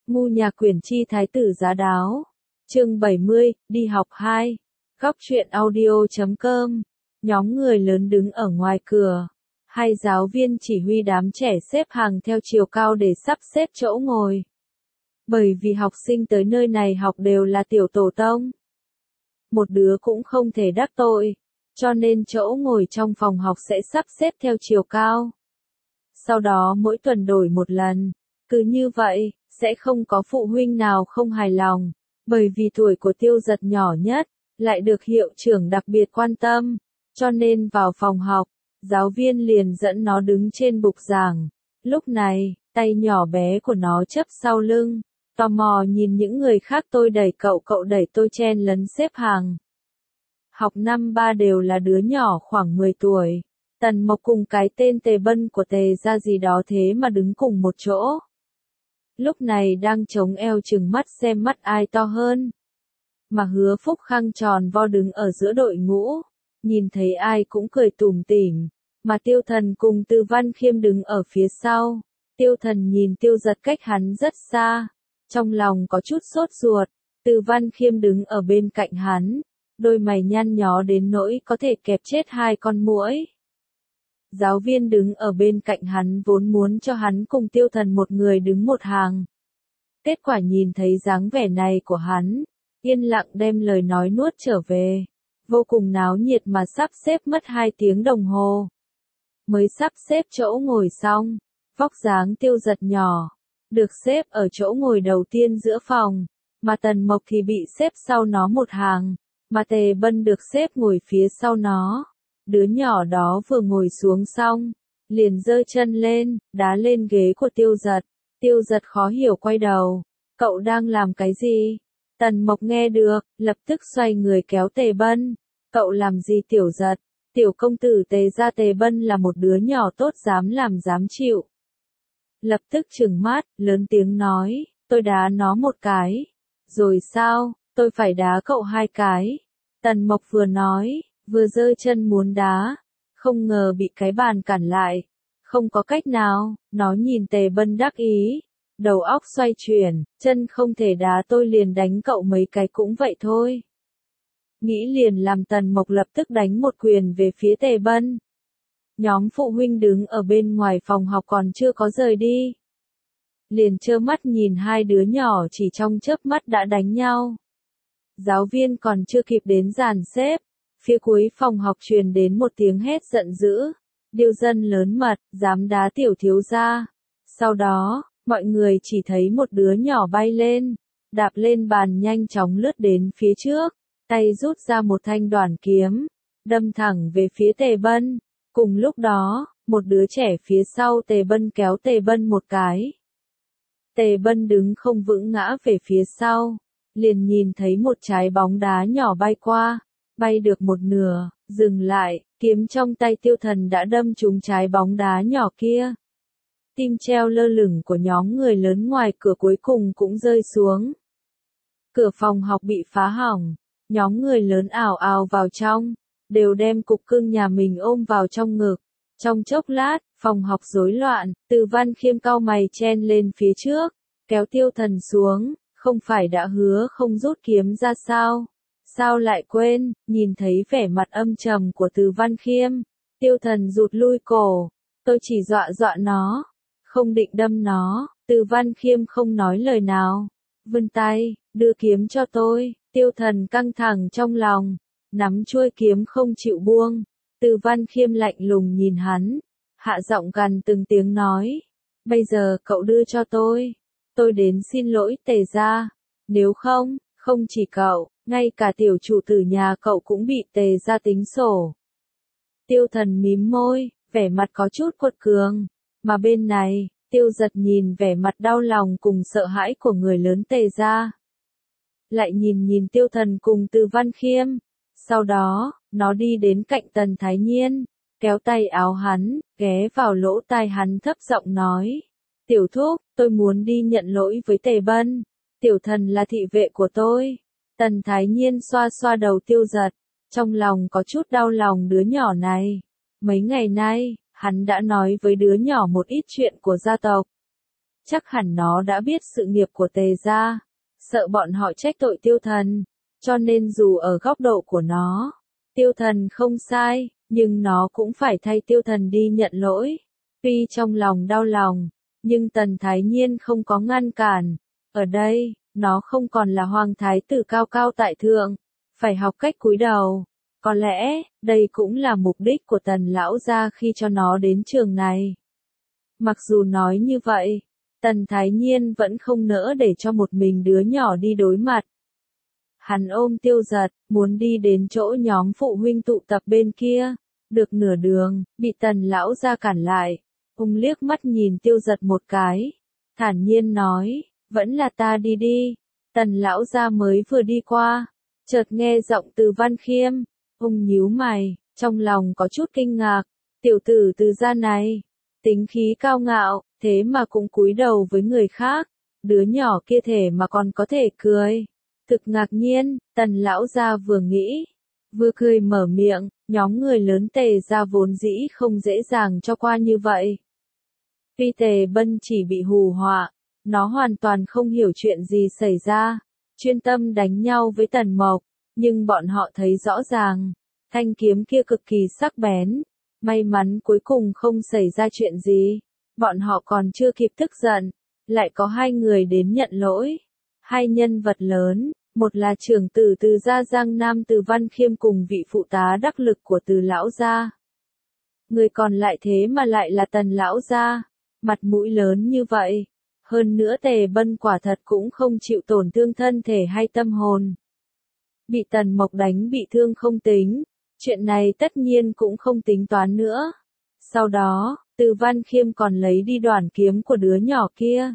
Ngu nhà quyển chi thái tử giá đáo. Chương 70, đi học 2. Góc truyện audio.com. Nhóm người lớn đứng ở ngoài cửa. Hai giáo viên chỉ huy đám trẻ xếp hàng theo chiều cao để sắp xếp chỗ ngồi. Bởi vì học sinh tới nơi này học đều là tiểu tổ tông. Một đứa cũng không thể đắc tội, cho nên chỗ ngồi trong phòng học sẽ sắp xếp theo chiều cao. Sau đó mỗi tuần đổi một lần, cứ như vậy, sẽ không có phụ huynh nào không hài lòng, bởi vì tuổi của Tiêu Giật nhỏ nhất, lại được hiệu trưởng đặc biệt quan tâm, cho nên vào phòng học, giáo viên liền dẫn nó đứng trên bục giảng. Lúc này, tay nhỏ bé của nó chấp sau lưng, tò mò nhìn những người khác, tôi đẩy cậu, cậu đẩy tôi, chen lấn xếp hàng. Học năm 3 đều là đứa nhỏ khoảng 10 tuổi. Tần Mộc cùng cái tên Tề Bân của Tề gia gì đó thế mà đứng cùng một chỗ. Lúc này đang chống eo chừng mắt xem mắt ai to hơn. Mà Hứa Phúc Khang tròn vo đứng ở giữa đội ngũ, nhìn thấy ai cũng cười tủm tỉm, mà Tiêu Thần cùng Từ Văn Khiêm đứng ở phía sau. Tiêu Thần nhìn Tiêu Giật cách hắn rất xa, trong lòng có chút sốt ruột. Từ Văn Khiêm đứng ở bên cạnh hắn, đôi mày nhăn nhó đến nỗi có thể kẹp chết hai con muỗi. Giáo viên đứng ở bên cạnh hắn vốn muốn cho hắn cùng Tiêu Thần một người đứng một hàng. Kết quả nhìn thấy dáng vẻ này của hắn, yên lặng đem lời nói nuốt trở về. Vô cùng náo nhiệt mà sắp xếp mất 2 tiếng đồng hồ. Mới sắp xếp chỗ ngồi xong, vóc dáng Tiêu Giật nhỏ, được xếp ở chỗ ngồi đầu tiên giữa phòng, mà Tần Mộc thì bị xếp sau nó một hàng, mà Tề Bân được xếp ngồi phía sau nó. Đứa nhỏ đó vừa ngồi xuống xong, liền giơ chân lên, đá lên ghế của Tiêu Giật. Tiêu Giật khó hiểu quay đầu, cậu đang làm cái gì? Tần Mộc nghe được, lập tức xoay người kéo Tề Bân. Cậu làm gì Tiểu Giật? Tiểu công tử Tề gia Tề Bân là một đứa nhỏ tốt, dám làm dám chịu. Lập tức trừng mắt, lớn tiếng nói, tôi đá nó một cái. Rồi sao, tôi phải đá cậu 2 cái. Tần Mộc vừa nói, vừa giơ chân muốn đá, không ngờ bị cái bàn cản lại. Không có cách nào, nó nhìn Tề Bân đắc ý, đầu óc xoay chuyển, chân không thể đá tôi liền đánh cậu mấy cái cũng vậy thôi. Nghĩ liền làm Tần Mộc lập tức đánh một quyền về phía Tề Bân. Nhóm phụ huynh đứng ở bên ngoài phòng học còn chưa có rời đi. Liền trơ mắt nhìn hai đứa nhỏ chỉ trong chớp mắt đã đánh nhau. Giáo viên còn chưa kịp đến dàn xếp, phía cuối phòng học truyền đến một tiếng hét giận dữ. Điêu dân lớn mật, dám đá tiểu thiếu gia. Sau đó, mọi người chỉ thấy một đứa nhỏ bay lên, đạp lên bàn nhanh chóng lướt đến phía trước, tay rút ra một thanh đoản kiếm, đâm thẳng về phía Tề Bân. Cùng lúc đó, một đứa trẻ phía sau Tề Bân kéo Tề Bân một cái. Tề Bân đứng không vững ngã về phía sau, liền nhìn thấy một trái bóng đá nhỏ bay qua, bay được một nửa, dừng lại, kiếm trong tay Tiêu Thần đã đâm trúng trái bóng đá nhỏ kia. Tim treo lơ lửng của nhóm người lớn ngoài cửa cuối cùng cũng rơi xuống. Cửa phòng học bị phá hỏng, nhóm người lớn ào ào vào trong, đều đem cục cưng nhà mình ôm vào trong ngực. Trong chốc lát, phòng học rối loạn, Từ Văn Khiêm cau mày chen lên phía trước, kéo Tiêu Thần xuống, không phải đã hứa không rút kiếm ra sao? Sao lại quên? Nhìn thấy vẻ mặt âm trầm của Từ Văn Khiêm, Tiêu Thần rụt lui cổ, tôi chỉ dọa dọa nó, không định đâm nó. Từ Văn Khiêm không nói lời nào, vươn tay, đưa kiếm cho tôi. Tiêu Thần căng thẳng trong lòng, nắm chuôi kiếm không chịu buông. Từ Văn Khiêm lạnh lùng nhìn hắn, hạ giọng gằn từng tiếng nói, bây giờ cậu đưa cho tôi đến xin lỗi Tề gia, nếu không, không chỉ cậu, ngay cả tiểu chủ tử nhà cậu cũng bị Tề gia tính sổ. Tiêu Thần mím môi, vẻ mặt có chút quật cường, mà bên này, Tiêu Giật nhìn vẻ mặt đau lòng cùng sợ hãi của người lớn Tề gia. Lại nhìn Tiêu Thần cùng Từ Văn Khiêm, sau đó, nó đi đến cạnh Tần Thái Nhiên, kéo tay áo hắn, ghé vào lỗ tai hắn thấp giọng nói, tiểu thúc, tôi muốn đi nhận lỗi với Tề Bân, Tiểu Thần là thị vệ của tôi. Tần Thái Nhiên xoa xoa đầu Tiêu Giật, trong lòng có chút đau lòng đứa nhỏ này. Mấy ngày nay, hắn đã nói với đứa nhỏ một ít chuyện của gia tộc. chắc hẳn nó đã biết sự nghiệp của Tề gia, sợ bọn họ trách tội Tiêu Thần, cho nên dù ở góc độ của nó, Tiêu Thần không sai, nhưng nó cũng phải thay Tiêu Thần đi nhận lỗi. Tuy trong lòng đau lòng, nhưng Tần Thái Nhiên không có ngăn cản. Ở đây, nó không còn là hoàng thái tử cao cao tại thượng, phải học cách cúi đầu. Có lẽ, đây cũng là mục đích của Tần lão gia khi cho nó đến trường này. Mặc dù nói như vậy, Tần Thái Nhiên vẫn không nỡ để cho một mình đứa nhỏ đi đối mặt. Hắn ôm Tiêu Giật, muốn đi đến chỗ nhóm phụ huynh tụ tập bên kia. Được nửa đường, bị Tần lão gia cản lại. Ông liếc mắt nhìn Tiêu Giật một cái, thản nhiên nói, vẫn là ta đi đi. Tần lão gia mới vừa đi qua, chợt nghe giọng Từ Văn Khiêm. Ông nhíu mày, trong lòng có chút kinh ngạc. Tiểu tử Từ gia này, tính khí cao ngạo, thế mà cũng cúi đầu với người khác. Đứa nhỏ kia thể mà còn có thể cười. Thực ngạc nhiên, Tần lão gia vừa nghĩ, vừa cười mở miệng, nhóm người lớn Tề gia vốn dĩ không dễ dàng cho qua như vậy. Tuy Tề Bân chỉ bị hù họa, nó hoàn toàn không hiểu chuyện gì xảy ra, chuyên tâm đánh nhau với Tần Mộc, nhưng bọn họ thấy rõ ràng, thanh kiếm kia cực kỳ sắc bén, may mắn cuối cùng không xảy ra chuyện gì, bọn họ còn chưa kịp tức giận, lại có hai người đến nhận lỗi, hai nhân vật lớn, một là trưởng tử Từ gia Giang Nam Từ Văn Khiêm cùng vị phụ tá đắc lực của Từ lão gia. Người còn lại thế mà lại là Tần lão gia. Mặt mũi lớn như vậy, hơn nữa Tề Bân quả thật cũng không chịu tổn thương thân thể hay tâm hồn. Bị Tần Mộc đánh bị thương không tính, chuyện này tất nhiên cũng không tính toán nữa. Sau đó, Từ Văn Khiêm còn lấy đi đoản kiếm của đứa nhỏ kia,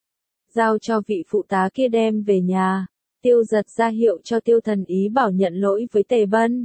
giao cho vị phụ tá kia đem về nhà. Tiêu Giật ra hiệu cho Tiêu Thần ý bảo nhận lỗi với Tề Bân.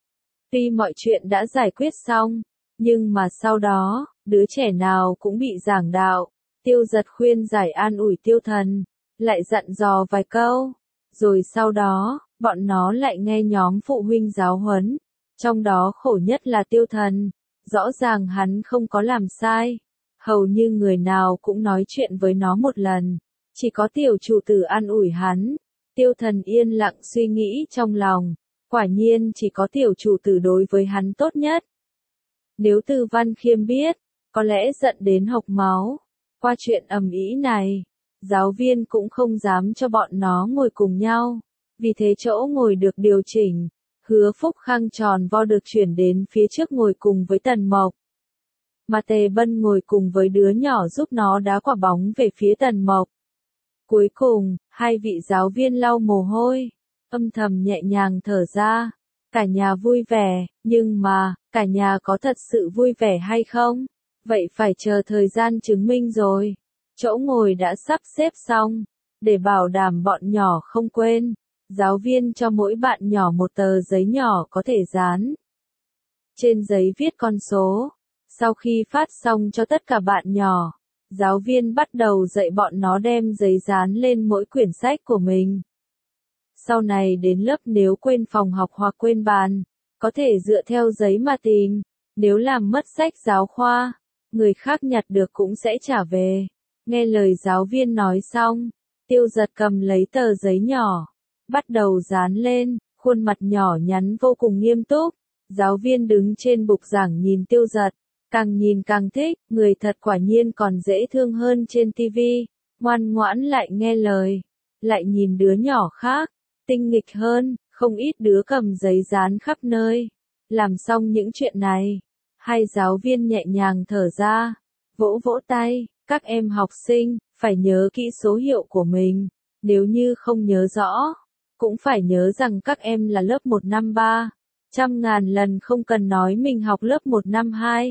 Tuy mọi chuyện đã giải quyết xong, nhưng mà sau đó, đứa trẻ nào cũng bị giảng đạo. Tiêu Giật khuyên giải an ủi Tiêu Thần, lại dặn dò vài câu. Rồi sau đó, bọn nó lại nghe nhóm phụ huynh giáo huấn. Trong đó khổ nhất là Tiêu Thần. Rõ ràng hắn không có làm sai. Hầu như người nào cũng nói chuyện với nó một lần. Chỉ có tiểu chủ tử an ủi hắn. Tiêu Thần yên lặng suy nghĩ trong lòng. Quả nhiên chỉ có tiểu chủ tử đối với hắn tốt nhất. Nếu Từ Văn Khiêm biết, có lẽ giận đến hộc máu. Qua chuyện ầm ĩ này, giáo viên cũng không dám cho bọn nó ngồi cùng nhau. Vì thế chỗ ngồi được điều chỉnh, Hứa Phúc Khang tròn vo được chuyển đến phía trước ngồi cùng với Tần Mộc. Mà Tề Bân ngồi cùng với đứa nhỏ giúp nó đá quả bóng về phía Tần Mộc. Cuối cùng, hai vị giáo viên lau mồ hôi, âm thầm nhẹ nhàng thở ra. Cả nhà vui vẻ, nhưng mà, cả nhà có thật sự vui vẻ hay không? Vậy phải chờ thời gian chứng minh rồi. Chỗ ngồi đã sắp xếp xong, để bảo đảm bọn nhỏ không quên. Giáo viên cho mỗi bạn nhỏ một tờ giấy nhỏ có thể dán. Trên giấy viết con số. Sau khi phát xong cho tất cả bạn nhỏ, giáo viên bắt đầu dạy bọn nó đem giấy dán lên mỗi quyển sách của mình. Sau này đến lớp nếu quên phòng học hoặc quên bàn, có thể dựa theo giấy mà tìm. Nếu làm mất sách giáo khoa, người khác nhặt được cũng sẽ trả về. Nghe lời giáo viên nói xong, Tiêu Giật cầm lấy tờ giấy nhỏ, bắt đầu dán lên, khuôn mặt nhỏ nhắn vô cùng nghiêm túc. Giáo viên đứng trên bục giảng nhìn Tiêu Giật, càng nhìn càng thích, người thật quả nhiên còn dễ thương hơn trên tivi, ngoan ngoãn lại nghe lời. Lại nhìn đứa nhỏ khác, tinh nghịch hơn, không ít đứa cầm giấy dán khắp nơi. Làm xong những chuyện này, hai giáo viên nhẹ nhàng thở ra, vỗ vỗ tay, các em học sinh, phải nhớ kỹ số hiệu của mình, nếu như không nhớ rõ, cũng phải nhớ rằng các em là lớp 1 năm 3, 100.000 lần không cần nói mình học lớp 1 năm 2.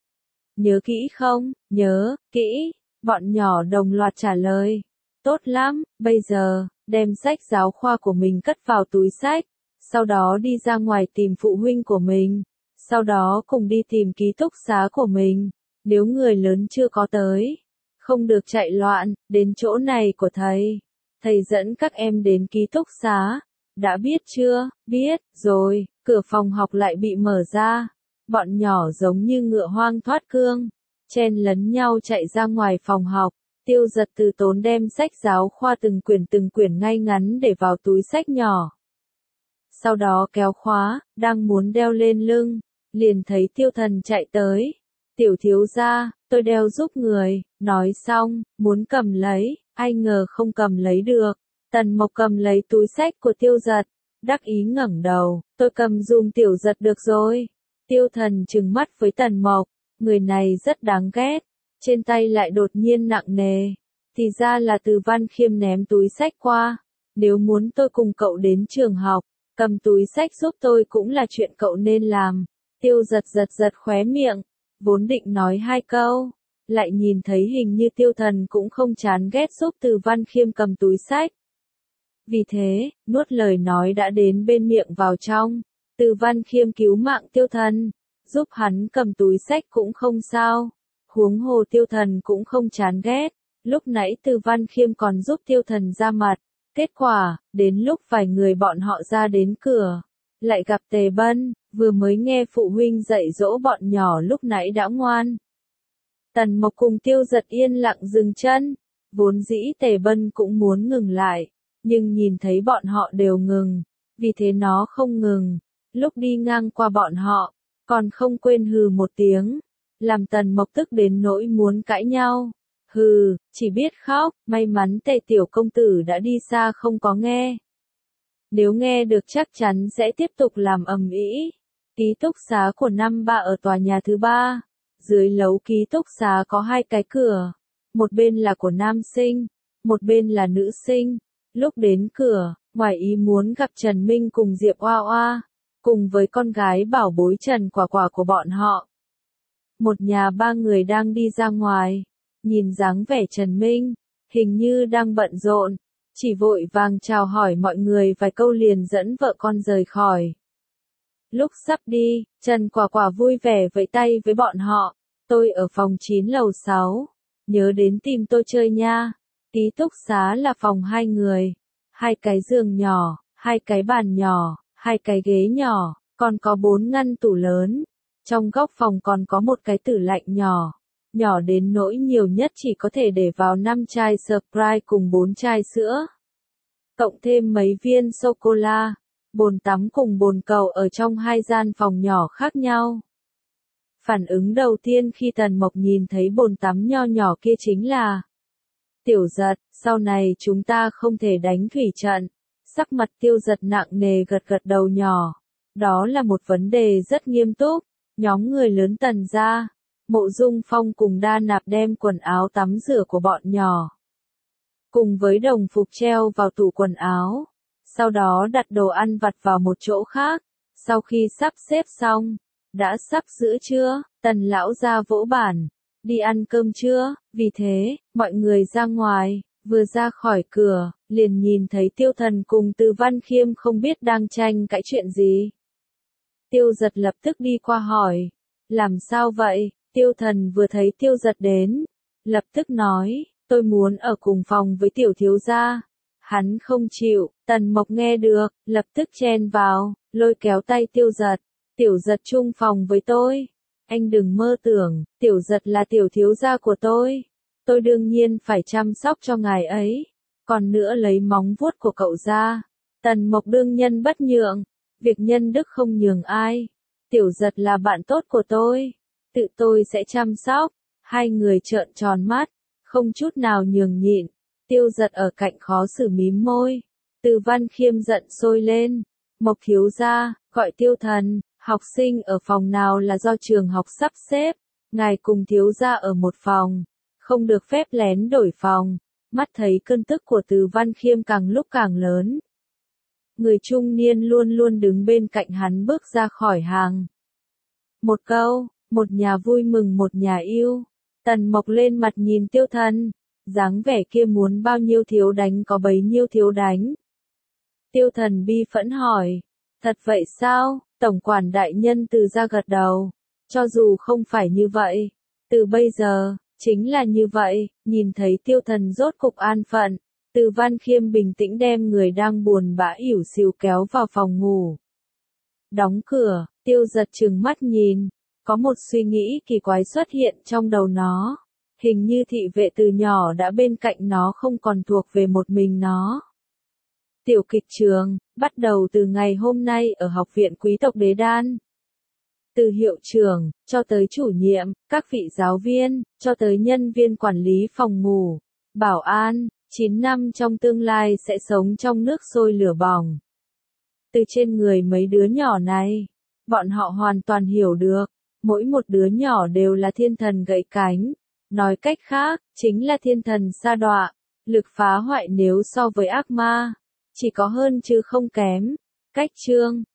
Nhớ kỹ không? Nhớ, kỹ, bọn nhỏ đồng loạt trả lời. Tốt lắm, bây giờ, đem sách giáo khoa của mình cất vào túi sách, sau đó đi ra ngoài tìm phụ huynh của mình, sau đó cùng đi tìm ký túc xá của mình, nếu người lớn chưa có tới, không được chạy loạn, đến chỗ này của thầy. Thầy dẫn các em đến ký túc xá, đã biết chưa? Biết, rồi, cửa phòng học lại bị mở ra, bọn nhỏ giống như ngựa hoang thoát cương, chen lấn nhau chạy ra ngoài phòng học. Tiêu Giật từ tốn đem sách giáo khoa từng quyển ngay ngắn để vào túi sách nhỏ. Sau đó kéo khóa, đang muốn đeo lên lưng, liền thấy Tiêu Thần chạy tới. Tiểu thiếu gia, tôi đeo giúp người, nói xong, muốn cầm lấy, ai ngờ không cầm lấy được. Tần Mộc cầm lấy túi sách của Tiêu Giật, đắc ý ngẩng đầu, tôi cầm dùm Tiểu Giật được rồi. Tiêu Thần trừng mắt với Tần Mộc, người này rất đáng ghét, trên tay lại đột nhiên nặng nề. Thì ra là Từ Văn Khiêm ném túi sách qua, nếu muốn tôi cùng cậu đến trường học, cầm túi sách giúp tôi cũng là chuyện cậu nên làm. Tiêu Giật giật khóe miệng, vốn định nói hai câu, lại nhìn thấy hình như Tiêu Thần cũng không chán ghét giúp Từ Văn Khiêm cầm túi sách. Vì thế, nuốt lời nói đã đến bên miệng vào trong. Từ Văn Khiêm cứu mạng Tiêu Thần, giúp hắn cầm túi sách cũng không sao. Huống hồ Tiêu Thần cũng không chán ghét. Lúc nãy Từ Văn Khiêm còn giúp Tiêu Thần ra mặt. Kết quả, đến lúc vài người bọn họ ra đến cửa, lại gặp Tề Bân, vừa mới nghe phụ huynh dạy dỗ bọn nhỏ lúc nãy đã ngoan. Tần Mộc cùng Tiêu Giật yên lặng dừng chân, vốn dĩ Tề Bân cũng muốn ngừng lại, nhưng nhìn thấy bọn họ đều ngừng, vì thế nó không ngừng. Lúc đi ngang qua bọn họ, còn không quên hừ một tiếng, làm Tần Mộc tức đến nỗi muốn cãi nhau. Hừ, chỉ biết khóc, may mắn Tề tiểu công tử đã đi xa không có nghe. Nếu nghe được chắc chắn sẽ tiếp tục làm ầm ĩ. Ký túc xá của năm ba ở tòa nhà thứ 3. Dưới lấu ký túc xá có hai cái cửa. Một bên là của nam sinh, một bên là nữ sinh. Lúc đến cửa, ngoài ý muốn gặp Trần Minh cùng Diệp Oa Oa, cùng với con gái bảo bối Trần Quả Quả của bọn họ. Một nhà ba người đang đi ra ngoài. Nhìn dáng vẻ Trần Minh, hình như đang bận rộn, chỉ vội vàng chào hỏi mọi người vài câu liền dẫn vợ con rời khỏi. Lúc sắp đi, Trần Quả Quả vui vẻ vẫy tay với bọn họ, tôi ở phòng 9 lầu 6, nhớ đến tìm tôi chơi nha. Ký túc xá là phòng 2 người, 2 cái giường nhỏ, 2 cái bàn nhỏ, 2 cái ghế nhỏ, còn có 4 ngăn tủ lớn. Trong góc phòng còn có một cái tủ lạnh nhỏ. Nhỏ đến nỗi nhiều nhất chỉ có thể để vào 5 chai Sprite cùng 4 chai sữa. Cộng thêm mấy viên sô-cô-la, bồn tắm cùng bồn cầu ở trong hai gian phòng nhỏ khác nhau. Phản ứng đầu tiên khi Tần Mộc nhìn thấy bồn tắm nho nhỏ kia chính là: Tiểu Giật, sau này chúng ta không thể đánh thủy trận. Sắc mặt Tiêu Giật nặng nề gật gật đầu nhỏ. Đó là một vấn đề rất nghiêm túc. Nhóm người lớn Tần gia, Mộ Dung Phong cùng Đa Nạp đem quần áo tắm rửa của bọn nhỏ, cùng với đồng phục treo vào tủ quần áo, sau đó đặt đồ ăn vặt vào một chỗ khác. Sau khi sắp xếp xong, đã sắp giữa trưa, Tần lão gia vỗ bản, đi ăn cơm trưa. Vì thế, mọi người ra ngoài, vừa ra khỏi cửa, liền nhìn thấy Tiêu Thần cùng Từ Văn Khiêm không biết đang tranh cãi chuyện gì. Tiêu Giật lập tức đi qua hỏi, làm sao vậy? Tiêu Thần vừa thấy Tiêu Giật đến, lập tức nói, tôi muốn ở cùng phòng với tiểu thiếu gia. Hắn không chịu. Tần Mộc nghe được, lập tức chen vào, lôi kéo tay Tiêu Giật. Tiểu Giật chung phòng với tôi. Anh đừng mơ tưởng, Tiểu Giật là tiểu thiếu gia của tôi. Tôi đương nhiên phải chăm sóc cho ngài ấy. Còn nữa lấy móng vuốt của cậu ra. Tần Mộc đương nhân bất nhượng, việc nhân đức không nhường ai. Tiểu Giật là bạn tốt của tôi, tự tôi sẽ chăm sóc. Hai người trợn tròn mắt, không chút nào nhường nhịn. Tiêu Giật ở cạnh khó xử mím môi. Từ Văn Khiêm giận sôi lên. Mộc thiếu gia, gọi Tiêu Thần, học sinh ở phòng nào là do trường học sắp xếp. Ngài cùng thiếu gia ở một phòng, không được phép lén đổi phòng. Mắt thấy cơn tức của Từ Văn Khiêm càng lúc càng lớn. Người trung niên luôn luôn đứng bên cạnh hắn bước ra khỏi hàng. Một câu, một nhà vui mừng một nhà yêu. Tần Mộc lên mặt nhìn Tiêu Thần, dáng vẻ kia muốn bao nhiêu thiếu đánh có bấy nhiêu thiếu đánh. Tiêu Thần bi phẫn hỏi, thật vậy sao? Tổng quản đại nhân Từ ra gật đầu, cho dù không phải như vậy, từ bây giờ, chính là như vậy. Nhìn thấy Tiêu Thần rốt cục an phận, Từ Văn Khiêm bình tĩnh đem người đang buồn bã ỉu xìu kéo vào phòng ngủ. Đóng cửa, Tiêu Giật trừng mắt nhìn, có một suy nghĩ kỳ quái xuất hiện trong đầu nó. Hình như thị vệ từ nhỏ đã bên cạnh nó không còn thuộc về một mình nó. Tiểu kịch trường, bắt đầu từ ngày hôm nay ở Học viện Quý tộc Đế Đan. Từ hiệu trưởng, cho tới chủ nhiệm, các vị giáo viên, cho tới nhân viên quản lý phòng ngủ, bảo an, 9 năm trong tương lai sẽ sống trong nước sôi lửa bỏng. Từ trên người mấy đứa nhỏ này, bọn họ hoàn toàn hiểu được, mỗi một đứa nhỏ đều là thiên thần gãy cánh. Nói cách khác, chính là thiên thần sa đọa, lực phá hoại nếu so với ác ma, chỉ có hơn chứ không kém. Cách chương